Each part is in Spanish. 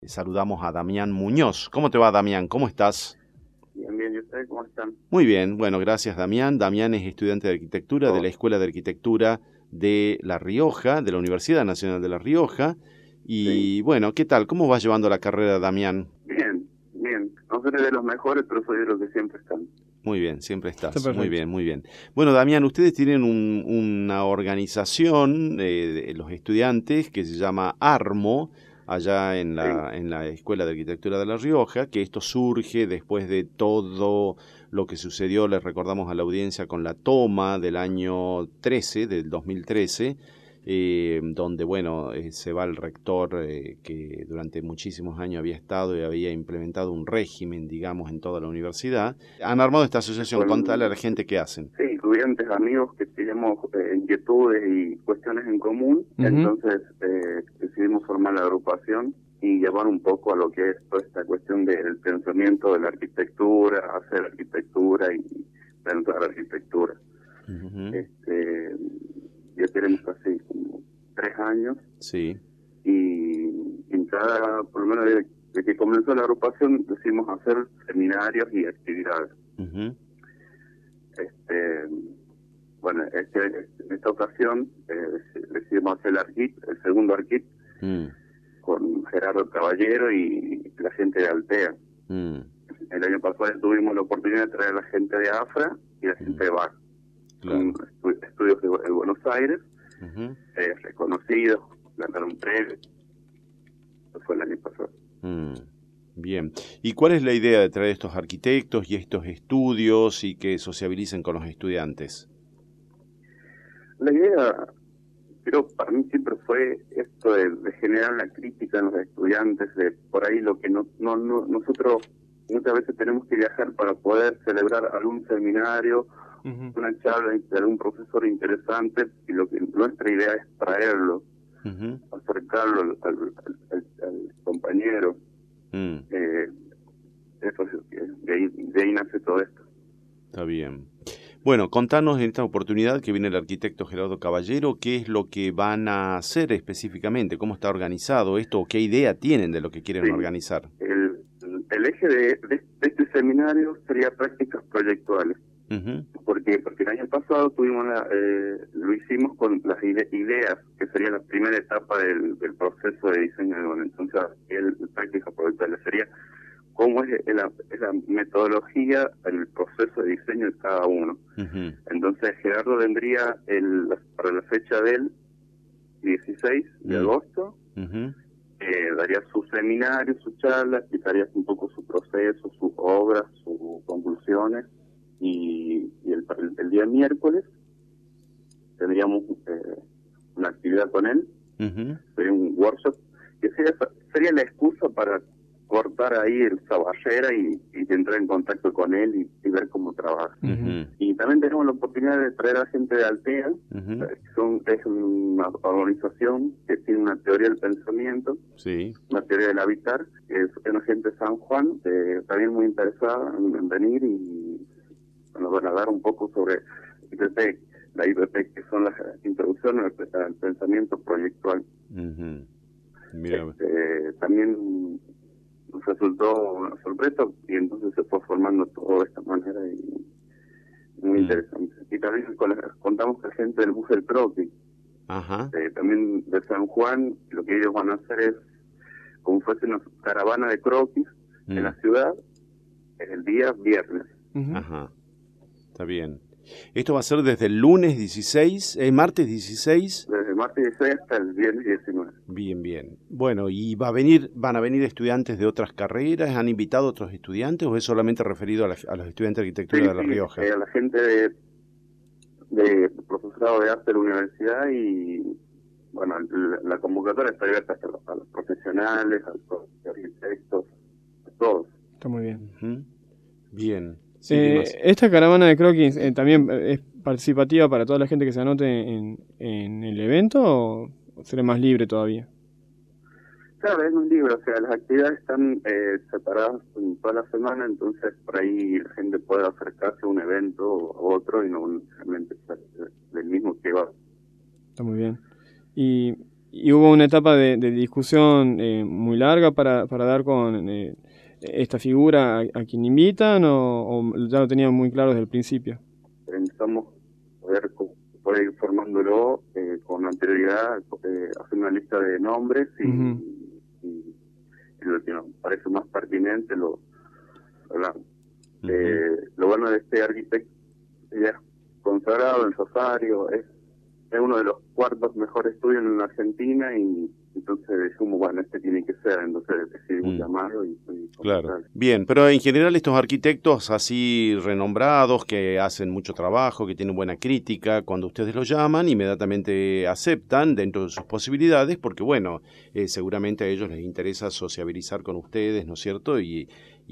Saludamos a Damián Muñoz. ¿Cómo te va, Damián? ¿Cómo estás? Bien, bien, ¿y ustedes cómo están? Muy bien, bueno, gracias, Damián. Damián es estudiante de arquitectura de la Escuela de Arquitectura de La Rioja, de la Universidad Nacional de La Rioja. Sí, Y bueno, ¿qué tal? ¿Cómo va llevando la carrera, Damián? bien, bien. No seré de los mejores, pero soy de los que siempre están. Muy bien, siempre Está estás. Muy perfecto. bien, muy bien. Bueno, Damián, ustedes tienen una organización, de los estudiantes, que se llama ARMO, allá en Sí, la Escuela de Arquitectura de La Rioja, que esto surge después de todo lo que sucedió, les recordamos a la audiencia, con la toma del año 13, del 2013, donde, bueno, se va el rector que durante muchísimos años había estado y había implementado un régimen, digamos, en toda la universidad. Han armado esta asociación, contale a la gente qué hacen. sí, estudiantes, amigos que tenemos inquietudes y cuestiones en común. Entonces decidimos formar la agrupación y llevar un poco a lo que es toda esta cuestión del pensamiento de la arquitectura, hacer arquitectura y pensar arquitectura. Ujú. Ya tenemos casi como 3 años. Sí. Y en cada, por lo menos desde que comenzó la agrupación, decidimos hacer seminarios y actividades. Ujú. Este, bueno, en esta ocasión decidimos hacer el segundo ARKIT, Mm. con Gerardo Caballero y la gente de Altea. Mm. El año pasado tuvimos la oportunidad de traer a la gente de AFRA y la gente de BAC. Son Claro. estudios de Buenos Aires, Ujú. reconocidos, ganaron premios. Eso fue el año pasado. Mm. Bien. ¿Y cuál es la idea de traer estos arquitectos y estos estudios y que sociabilicen con los estudiantes? La idea, pero para mí siempre fue esto de generar una crítica en los estudiantes, de por ahí lo que nosotros muchas veces tenemos que viajar para poder celebrar algún seminario, una charla de algún profesor interesante, y lo que nuestra idea es traerlo, Ujú. acercarlo al compañero. Mm. Eso es de ahí nace todo esto. Está bien. Bueno, contanos en esta oportunidad que viene el arquitecto Gerardo Caballero, qué es lo que van a hacer específicamente, cómo está organizado esto, o qué idea tienen de lo que quieren Sí, organizar. el eje de este seminario sería prácticas proyectuales. Ujú. Porque el año pasado lo hicimos con las ideas, que sería la primera etapa del proceso de diseño de bueno. Entonces, el práctica proyectual sería cómo es la metodología, el proceso de diseño de cada uno. Ujú. Entonces, Gerardo vendría para la fecha del 16 de agosto, Ujú. daría su seminario, su charla, explicaría un poco su proceso, sus obras, sus conclusiones, y el día miércoles tendríamos una actividad con él, Ujú. sería un workshop, que sería la excusa para cortar ahí esa barrera y entrar en contacto con él y ver cómo trabaja. Ujú. Y también tenemos la oportunidad de traer a gente de Altea, Ujú. es una organización que tiene una teoría del pensamiento, Sí. una teoría del habitar, que es una gente de San Juan, también muy interesada en venir y nos van a dar un poco sobre IPP, la IPP, que son las introducciones al pensamiento proyectual. Ujú. Mira. También nos resultó una sorpresa y entonces se fue formando todo de esta manera y muy interesante. Y también contamos con gente del bus del croquis, Ajá. también de San Juan. Lo que ellos van a hacer es como fuese una caravana de croquis en la ciudad el día viernes. Ajá. Está bien. Esto va a ser desde el lunes 16, martes 16. Desde el martes 16 hasta el viernes 19. Bien, bien. Bueno, ¿y van a venir estudiantes de otras carreras? ¿Han invitado a otros estudiantes o es solamente referido a los estudiantes de arquitectura Sí, de La sí, Rioja? a la gente de profesorado de arte de la universidad y bueno, la convocatoria está abierta a los profesionales, a los arquitectos, a todos. Está muy bien. Ujú. Bien. Sí, ¿qué más? Esta caravana de croquis también es participativa para toda la gente que se anote en el evento, o será más libre todavía. Claro, es un libro, o sea, las actividades están separadas en toda la semana, entonces por ahí la gente puede acercarse a un evento o a otro y no necesariamente ser del mismo que va. Está muy bien. Y Y hubo una etapa de discusión muy larga para dar con esta figura a quien invitan, o ya lo tenían muy claro desde el principio. Pensamos poder ir formándolo con anterioridad, hacer una lista de nombres y lo que nos parece más pertinente lo hablamos. Lo bueno de este arquitecto ya consagrado en Rosario, es uno de los cuartos mejores estudios en la Argentina, y entonces decimos, bueno, este tiene que ser, entonces decidimos llamarlo y claro. Bien, pero en general estos arquitectos así renombrados, que hacen mucho trabajo, que tienen buena crítica, cuando ustedes los llaman, inmediatamente aceptan dentro de sus posibilidades, porque bueno, seguramente a ellos les interesa sociabilizar con ustedes, ¿no es cierto? Y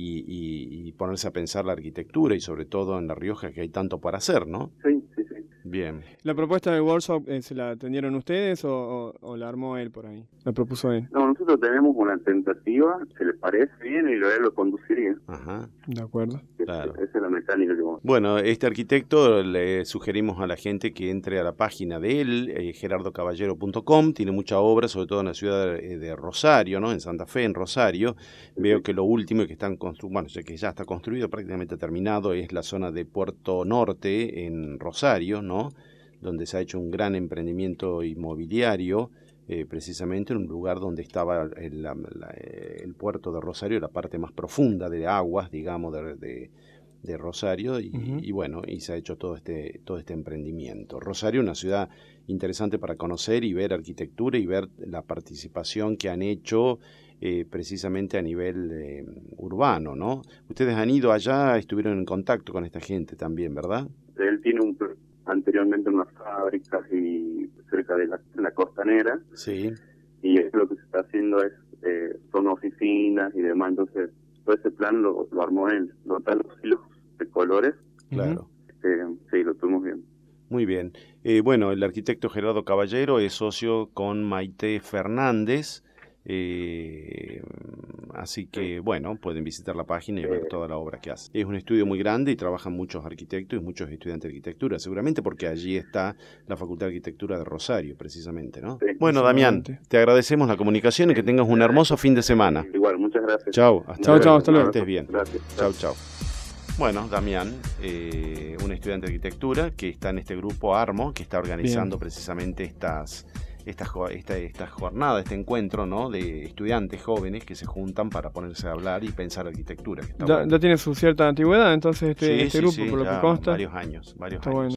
ponerse a pensar la arquitectura, y sobre todo en La Rioja, que hay tanto para hacer, ¿no? Sí. Bien. ¿La propuesta del workshop se la atendieron ustedes o la armó él por ahí? ¿La propuso él? No, nosotros tenemos una tentativa, se le parece bien y él lo conduciría. Ajá. De acuerdo. Claro. Esa es la mecánica que vamos. Bueno, este arquitecto, le sugerimos a la gente que entre a la página de él, gerardocaballero.com, tiene mucha obra, sobre todo en la ciudad de Rosario, ¿no? En Santa Fe, en Rosario. Veo que lo último que están que ya está construido, prácticamente terminado, es la zona de Puerto Norte, en Rosario, ¿no? Donde se ha hecho un gran emprendimiento inmobiliario, precisamente en un lugar donde estaba el puerto de Rosario, la parte más profunda de aguas, digamos, de Rosario, y bueno, y se ha hecho todo este emprendimiento. Rosario, una ciudad interesante para conocer y ver arquitectura y ver la participación que han hecho precisamente a nivel urbano, ¿no? Ustedes han ido allá, estuvieron en contacto con esta gente también, ¿verdad? Él tiene anteriormente unas fábricas y cerca de la costanera. Sí. Y lo que se está haciendo son oficinas y demás, entonces todo ese plan lo armó él, notar los hilos de colores. Claro. Sí, lo tuvimos bien. Muy bien. Bueno, el arquitecto Gerardo Caballero es socio con Maite Fernández, así que bueno, pueden visitar la página y ver toda la obra que hace. Es un estudio muy grande y trabajan muchos arquitectos y muchos estudiantes de arquitectura, seguramente porque allí está la Facultad de Arquitectura de Rosario, precisamente, ¿no? Sí, bueno, Damián, te agradecemos la comunicación y que tengas un hermoso fin de semana. Igual, muchas gracias. Chau, hasta luego. Estés bien. Gracias. Chau. Bueno, Damián, un estudiante de arquitectura que está en este grupo ARMO, que está organizando precisamente estas jornadas, este encuentro, ¿no? De estudiantes jóvenes que se juntan para ponerse a hablar y pensar arquitectura. Que está ya tiene su cierta antigüedad, entonces este grupo, sí, por lo que consta. Varios años. Bueno.